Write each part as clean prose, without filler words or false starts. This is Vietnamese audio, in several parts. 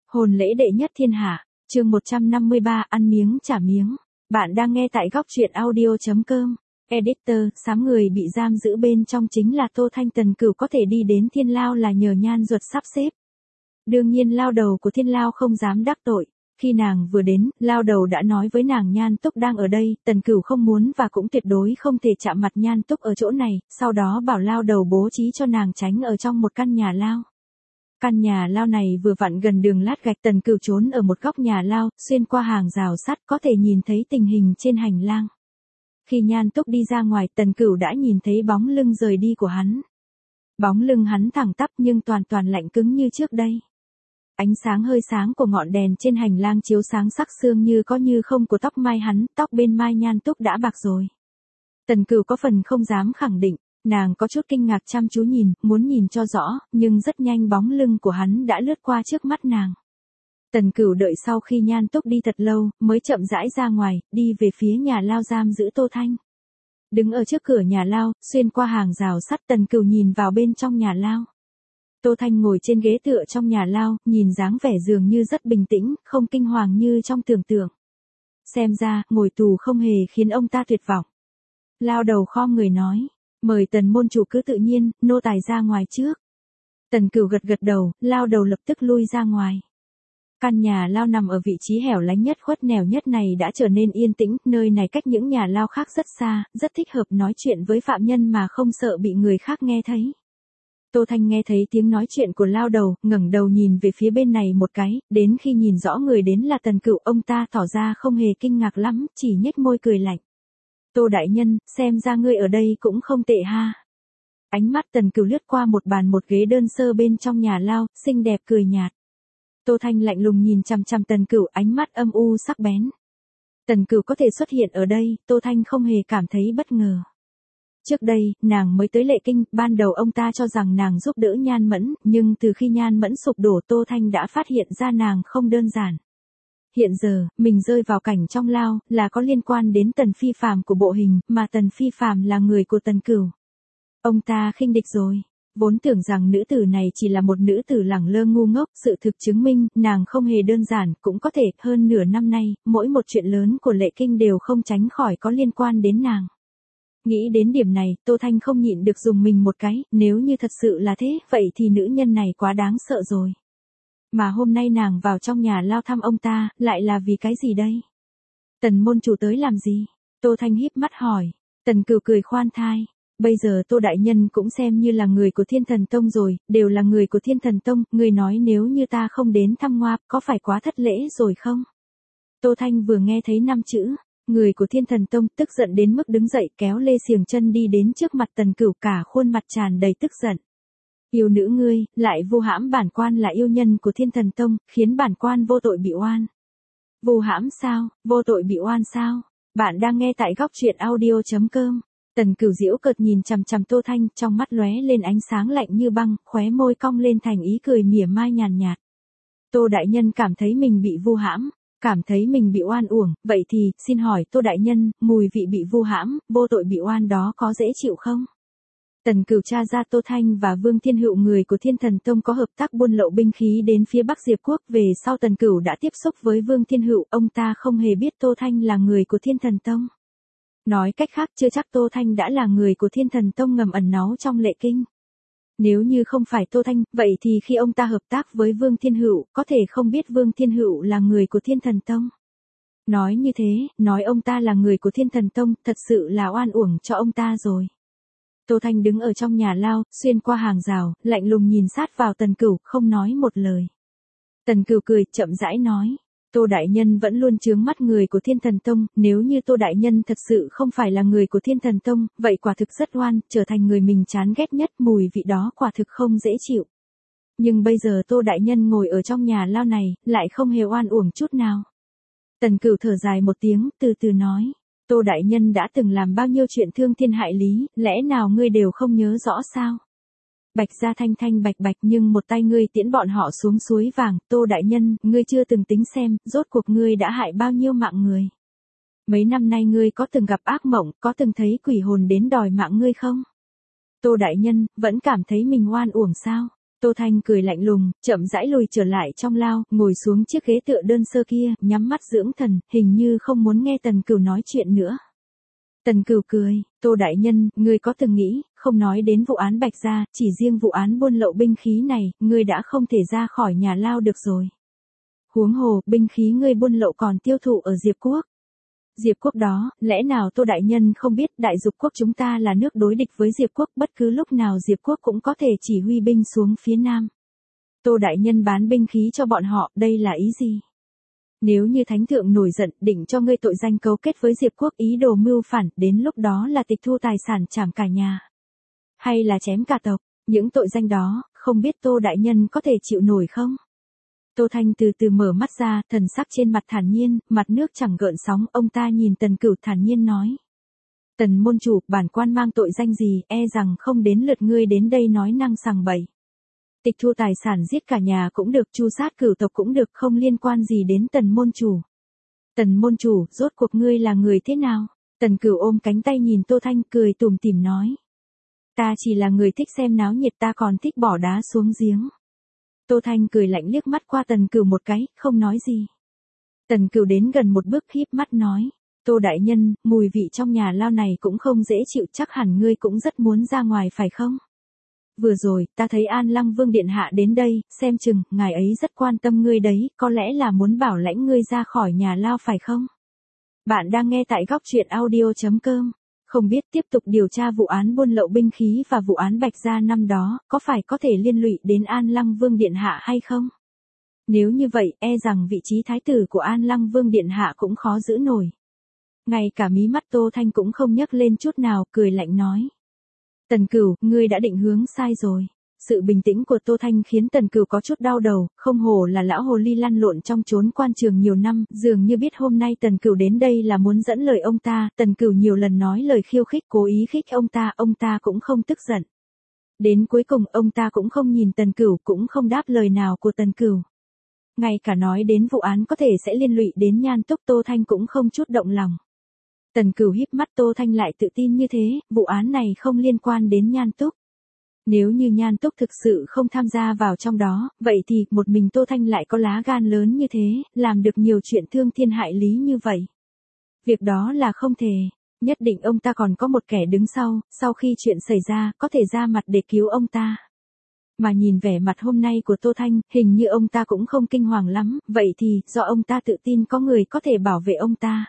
Hôn lễ đệ nhất thiên hạ, chương 153 ăn miếng trả miếng. Bạn đang nghe tại góc truyện audio.com. Editor, sám người bị giam giữ bên trong chính là Tô Thanh. Tần Cửu có thể đi đến Thiên Lao là nhờ Nhan Duật sắp xếp. Đương nhiên Lao đầu của Thiên Lao không dám đắc tội. Khi nàng vừa đến, Lao đầu đã nói với nàng Nhan Túc đang ở đây, Tần Cửu không muốn và cũng tuyệt đối không thể chạm mặt Nhan Túc ở chỗ này, sau đó bảo Lao đầu bố trí cho nàng tránh ở trong một căn nhà lao. Căn nhà lao này vừa vặn gần đường lát gạch. Tần Cửu trốn ở một góc nhà lao, xuyên qua hàng rào sắt có thể nhìn thấy tình hình trên hành lang. Khi Nhan Túc đi ra ngoài, Tần Cửu đã nhìn thấy bóng lưng rời đi của hắn. Bóng lưng hắn thẳng tắp nhưng toàn lạnh cứng như trước đây. Ánh sáng hơi sáng của ngọn đèn trên hành lang chiếu sáng sắc xương như có như không của tóc mai hắn, tóc bên mai Nhan Túc đã bạc rồi. Tần Cửu có phần không dám khẳng định. Nàng có chút kinh ngạc chăm chú nhìn, muốn nhìn cho rõ, nhưng rất nhanh bóng lưng của hắn đã lướt qua trước mắt nàng. Tần Cửu đợi sau khi Nhan Túc đi thật lâu, mới chậm rãi ra ngoài, đi về phía nhà lao giam giữ Tô Thanh. Đứng ở trước cửa nhà lao, xuyên qua hàng rào sắt, Tần Cửu nhìn vào bên trong nhà lao. Tô Thanh ngồi trên ghế tựa trong nhà lao, nhìn dáng vẻ dường như rất bình tĩnh, không kinh hoàng như trong tưởng tượng. Xem ra, ngồi tù không hề khiến ông ta tuyệt vọng. Lao đầu khom người nói. Mời Tần môn chủ cứ tự nhiên, nô tài ra ngoài trước. Tần Cửu gật đầu, Lao đầu lập tức lui ra ngoài. Căn nhà lao nằm ở vị trí hẻo lánh nhất khuất nẻo nhất này đã trở nên yên tĩnh, nơi này cách những nhà lao khác rất xa, rất thích hợp nói chuyện với phạm nhân mà không sợ bị người khác nghe thấy. Tô Thanh nghe thấy tiếng nói chuyện của Lao đầu, ngẩng đầu nhìn về phía bên này một cái, đến khi nhìn rõ người đến là Tần Cửu, ông ta tỏ ra không hề kinh ngạc lắm, chỉ nhếch môi cười lạnh. Tô đại nhân, xem ra ngươi ở đây cũng không tệ ha. Ánh mắt Tần Cửu lướt qua một bàn một ghế đơn sơ bên trong nhà lao, xinh đẹp cười nhạt. Tô Thanh lạnh lùng nhìn chằm chằm Tần Cửu, ánh mắt âm u sắc bén. Tần Cửu có thể xuất hiện ở đây, Tô Thanh không hề cảm thấy bất ngờ. Trước đây, nàng mới tới Lệ Kinh, ban đầu ông ta cho rằng nàng giúp đỡ Nhan Mẫn, nhưng từ khi Nhan Mẫn sụp đổ, Tô Thanh đã phát hiện ra nàng không đơn giản. Hiện giờ, mình rơi vào cảnh trong lao, là có liên quan đến Tần Phi Phàm của bộ hình, mà Tần Phi Phàm là người của Tần Cửu. Ông ta khinh địch rồi. Vốn tưởng rằng nữ tử này chỉ là một nữ tử lẳng lơ ngu ngốc, sự thực chứng minh, nàng không hề đơn giản, cũng có thể, hơn nửa năm nay, mỗi một chuyện lớn của Lệ Kinh đều không tránh khỏi có liên quan đến nàng. Nghĩ đến điểm này, Tô Thanh không nhịn được dùng mình một cái, nếu như thật sự là thế, vậy thì nữ nhân này quá đáng sợ rồi. Mà hôm nay nàng vào trong nhà lao thăm ông ta, lại là vì cái gì đây? Tần môn chủ tới làm gì? Tô Thanh híp mắt hỏi. Tần Cửu cười khoan thai. Bây giờ Tô đại nhân cũng xem như là người của Thiên Thần Tông rồi, đều là người của Thiên Thần Tông, người nói nếu như ta không đến thăm Ngoa, có phải quá thất lễ rồi không? Tô Thanh vừa nghe thấy 5 chữ, người của Thiên Thần Tông, tức giận đến mức đứng dậy kéo lê xiềng chân đi đến trước mặt Tần Cửu, cả khuôn mặt tràn đầy tức giận. Yêu nữ ngươi, lại vu hãm bản quan là yêu nhân của Thiên Thần Tông, khiến bản quan vô tội bị oan. Vu hãm sao, vô tội bị oan sao? Bạn đang nghe tại góc truyện audio.com. Tần Cửu giễu cợt nhìn chằm chằm Tô Thanh, trong mắt lóe lên ánh sáng lạnh như băng, khóe môi cong lên thành ý cười mỉa mai nhàn nhạt. Tô đại nhân cảm thấy mình bị vu hãm, cảm thấy mình bị oan uổng, vậy thì, xin hỏi Tô đại nhân, mùi vị bị vu hãm, vô tội bị oan đó có dễ chịu không? Tần Cửu tra ra Tô Thanh và Vương Thiên Hựu người của Thiên Thần Tông có hợp tác buôn lậu binh khí đến phía Bắc Diệp Quốc, về sau Tần Cửu đã tiếp xúc với Vương Thiên Hựu, ông ta không hề biết Tô Thanh là người của Thiên Thần Tông. Nói cách khác, chưa chắc Tô Thanh đã là người của Thiên Thần Tông ngầm ẩn náu trong Lệ Kinh. Nếu như không phải Tô Thanh, vậy thì khi ông ta hợp tác với Vương Thiên Hựu, có thể không biết Vương Thiên Hựu là người của Thiên Thần Tông. Nói như thế, nói ông ta là người của Thiên Thần Tông, thật sự là oan uổng cho ông ta rồi. Tô Thanh đứng ở trong nhà lao, xuyên qua hàng rào, lạnh lùng nhìn sát vào Tần Cửu, không nói một lời. Tần Cửu cười, chậm rãi nói. Tô đại nhân vẫn luôn chướng mắt người của Thiên Thần Tông, nếu như Tô đại nhân thật sự không phải là người của Thiên Thần Tông, vậy quả thực rất oan, trở thành người mình chán ghét nhất, mùi vị đó quả thực không dễ chịu. Nhưng bây giờ Tô đại nhân ngồi ở trong nhà lao này, lại không hề oan uổng chút nào. Tần Cửu thở dài một tiếng, từ từ nói. Tô đại nhân đã từng làm bao nhiêu chuyện thương thiên hại lý, lẽ nào ngươi đều không nhớ rõ sao? Bạch gia thanh thanh bạch bạch, nhưng một tay ngươi tiễn bọn họ xuống suối vàng, Tô đại nhân, ngươi chưa từng tính xem, rốt cuộc ngươi đã hại bao nhiêu mạng người. Mấy năm nay ngươi có từng gặp ác mộng, có từng thấy quỷ hồn đến đòi mạng ngươi không? Tô đại nhân, vẫn cảm thấy mình oan uổng sao? Tô Thanh cười lạnh lùng, chậm rãi lùi trở lại trong lao, ngồi xuống chiếc ghế tựa đơn sơ kia, nhắm mắt dưỡng thần, hình như không muốn nghe Tần Cửu nói chuyện nữa. Tần Cửu cười, Tô đại nhân, ngươi có từng nghĩ, không nói đến vụ án Bạch Gia, chỉ riêng vụ án buôn lậu binh khí này, ngươi đã không thể ra khỏi nhà lao được rồi. Huống hồ, binh khí ngươi buôn lậu còn tiêu thụ ở Diệp Quốc. Diệp Quốc đó, lẽ nào Tô đại nhân không biết Đại Dục Quốc chúng ta là nước đối địch với Diệp Quốc, bất cứ lúc nào Diệp Quốc cũng có thể chỉ huy binh xuống phía Nam. Tô đại nhân bán binh khí cho bọn họ, đây là ý gì? Nếu như thánh thượng nổi giận, định cho ngươi tội danh cấu kết với Diệp Quốc ý đồ mưu phản, đến lúc đó là tịch thu tài sản trảm cả nhà. Hay là chém cả tộc, những tội danh đó, không biết Tô đại nhân có thể chịu nổi không? Tô Thanh từ từ mở mắt ra, thần sắc trên mặt thản nhiên, mặt nước chẳng gợn sóng, ông ta nhìn Tần Cửu thản nhiên nói. Tần môn chủ, bản quan mang tội danh gì, e rằng không đến lượt ngươi đến đây nói năng sằng bậy. Tịch thu tài sản giết cả nhà cũng được, tru sát cửu tộc cũng được, không liên quan gì đến Tần môn chủ. Tần môn chủ, rốt cuộc ngươi là người thế nào? Tần Cửu ôm cánh tay nhìn Tô Thanh cười tủm tỉm nói. Ta chỉ là người thích xem náo nhiệt, ta còn thích bỏ đá xuống giếng. Tô Thanh cười lạnh liếc mắt qua Tần Cửu một cái, không nói gì. Tần Cửu đến gần một bước híp mắt nói. Tô đại nhân, mùi vị trong nhà lao này cũng không dễ chịu, chắc hẳn ngươi cũng rất muốn ra ngoài phải không? Vừa rồi, ta thấy An Lăng Vương Điện Hạ đến đây, xem chừng, ngài ấy rất quan tâm ngươi đấy, có lẽ là muốn bảo lãnh ngươi ra khỏi nhà lao phải không? Bạn đang nghe tại góc truyện audio.com. Không biết tiếp tục điều tra vụ án buôn lậu binh khí và vụ án Bạch Gia năm đó, có phải có thể liên lụy đến An Lăng Vương Điện Hạ hay không? Nếu như vậy, e rằng vị trí thái tử của An Lăng Vương Điện Hạ cũng khó giữ nổi. Ngay cả mí mắt Tô Thanh cũng không nhấc lên chút nào, cười lạnh nói. Tần Cửu, ngươi đã định hướng sai rồi. Sự bình tĩnh của Tô Thanh khiến Tần Cửu có chút đau đầu, không hổ là lão hồ ly lăn lộn trong chốn quan trường nhiều năm, dường như biết hôm nay Tần Cửu đến đây là muốn dẫn lời ông ta, Tần Cửu nhiều lần nói lời khiêu khích cố ý khích ông ta cũng không tức giận. Đến cuối cùng ông ta cũng không nhìn Tần Cửu, cũng không đáp lời nào của Tần Cửu. Ngay cả nói đến vụ án có thể sẽ liên lụy đến Nhan Túc, Tô Thanh cũng không chút động lòng. Tần Cửu híp mắt, Tô Thanh lại tự tin như thế, vụ án này không liên quan đến Nhan Túc. Nếu như Nhan Túc thực sự không tham gia vào trong đó, vậy thì một mình Tô Thanh lại có lá gan lớn như thế, làm được nhiều chuyện thương thiên hại lý như vậy. Việc đó là không thể, nhất định ông ta còn có một kẻ đứng sau khi chuyện xảy ra, có thể ra mặt để cứu ông ta. Mà nhìn vẻ mặt hôm nay của Tô Thanh, hình như ông ta cũng không kinh hoàng lắm, vậy thì, do ông ta tự tin có người có thể bảo vệ ông ta.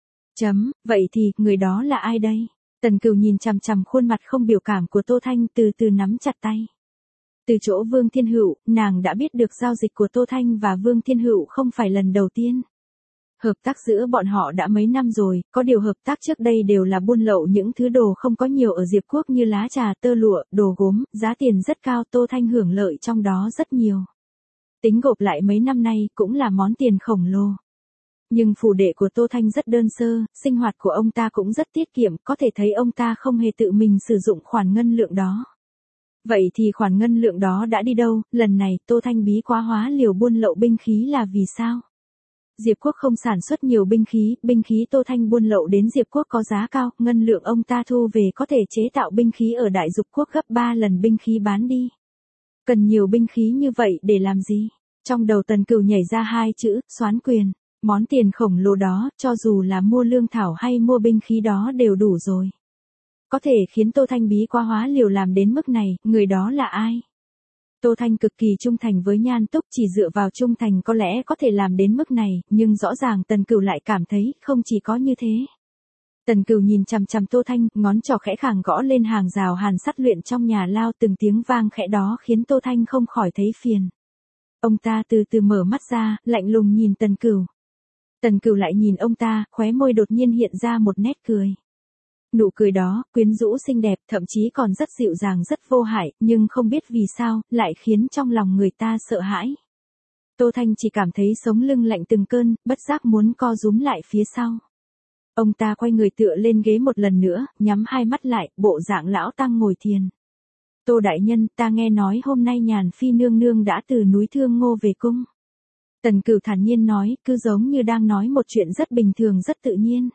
Vậy thì, người đó là ai đây? Tần Cửu nhìn chằm chằm khuôn mặt không biểu cảm của Tô Thanh, từ từ nắm chặt tay. Từ chỗ Vương Thiên Hựu, nàng đã biết được giao dịch của Tô Thanh và Vương Thiên Hựu không phải lần đầu tiên. Hợp tác giữa bọn họ đã mấy năm rồi, có điều hợp tác trước đây đều là buôn lậu những thứ đồ không có nhiều ở Diệp Quốc như lá trà, tơ lụa, đồ gốm, giá tiền rất cao, Tô Thanh hưởng lợi trong đó rất nhiều. Tính gộp lại mấy năm nay cũng là món tiền khổng lồ. Nhưng phủ đệ của Tô Thanh rất đơn sơ, sinh hoạt của ông ta cũng rất tiết kiệm, có thể thấy ông ta không hề tự mình sử dụng khoản ngân lượng đó. Vậy thì khoản ngân lượng đó đã đi đâu? Lần này Tô Thanh bí quá hóa liều buôn lậu binh khí là vì sao? Diệp Quốc không sản xuất nhiều binh khí Tô Thanh buôn lậu đến Diệp Quốc có giá cao, ngân lượng ông ta thu về có thể chế tạo binh khí ở Đại Dục Quốc gấp 3 lần binh khí bán đi. Cần nhiều binh khí như vậy để làm gì? Trong đầu Tần Cửu nhảy ra hai chữ, soán quyền. Món tiền khổng lồ đó, cho dù là mua lương thảo hay mua binh khí đó đều đủ rồi. Có thể khiến Tô Thanh bí quá hóa liều làm đến mức này, người đó là ai? Tô Thanh cực kỳ trung thành với Nhan Túc, chỉ dựa vào trung thành có lẽ có thể làm đến mức này, nhưng rõ ràng Tần Cửu lại cảm thấy không chỉ có như thế. Tần Cửu nhìn chằm chằm Tô Thanh, ngón trỏ khẽ khàng gõ lên hàng rào hàn sắt luyện trong nhà lao, từng tiếng vang khẽ đó khiến Tô Thanh không khỏi thấy phiền. Ông ta từ từ mở mắt ra, lạnh lùng nhìn Tần Cửu. Tần Cửu lại nhìn ông ta, khóe môi đột nhiên hiện ra một nét cười. Nụ cười đó, quyến rũ xinh đẹp, thậm chí còn rất dịu dàng rất vô hại, nhưng không biết vì sao, lại khiến trong lòng người ta sợ hãi. Tô Thanh chỉ cảm thấy sống lưng lạnh từng cơn, bất giác muốn co rúm lại phía sau. Ông ta quay người tựa lên ghế một lần nữa, nhắm hai mắt lại, bộ dạng lão tăng ngồi thiền. Tô đại nhân, ta nghe nói hôm nay Nhàn Phi nương nương đã từ núi Thương Ngô về cung. Tần Cửu thản nhiên nói, cứ giống như đang nói một chuyện rất bình thường rất tự nhiên.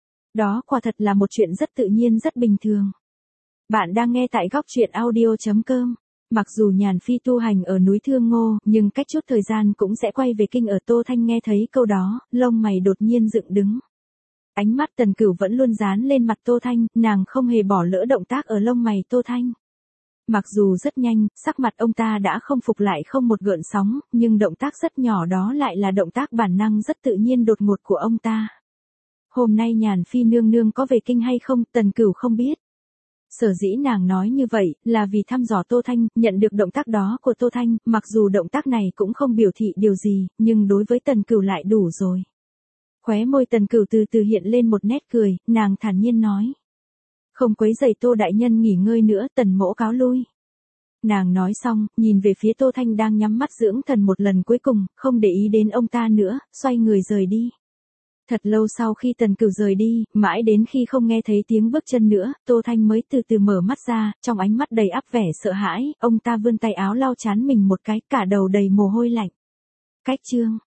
Đó quả thật là một chuyện rất tự nhiên rất bình thường. Bạn đang nghe tại góc truyện audio.com. Mặc dù Nhàn Phi tu hành ở núi Thương Ngô, nhưng cách chút thời gian cũng sẽ quay về kinh ở Tô Thanh. Nghe thấy câu đó, lông mày đột nhiên dựng đứng. Ánh mắt Tần Cửu vẫn luôn dán lên mặt Tô Thanh, nàng không hề bỏ lỡ động tác ở lông mày Tô Thanh. Mặc dù rất nhanh, sắc mặt ông ta đã không phục lại không một gợn sóng, nhưng động tác rất nhỏ đó lại là động tác bản năng rất tự nhiên đột ngột của ông ta. Hôm nay Nhàn Phi nương nương có về kinh hay không, Tần Cửu không biết. Sở dĩ nàng nói như vậy, là vì thăm dò Tô Thanh, nhận được động tác đó của Tô Thanh, mặc dù động tác này cũng không biểu thị điều gì, nhưng đối với Tần Cửu lại đủ rồi. Khóe môi Tần Cửu từ từ hiện lên một nét cười, nàng thản nhiên nói. Không quấy rầy Tô đại nhân nghỉ ngơi nữa, Tần mỗ cáo lui. Nàng nói xong, nhìn về phía Tô Thanh đang nhắm mắt dưỡng thần một lần cuối cùng, không để ý đến ông ta nữa, xoay người rời đi. Thật lâu sau khi Tần Cửu rời đi, mãi đến khi không nghe thấy tiếng bước chân nữa, Tô Thanh mới từ từ mở mắt ra, trong ánh mắt đầy áp vẻ sợ hãi, ông ta vươn tay áo lau chán mình một cái, cả đầu đầy mồ hôi lạnh. Cách chương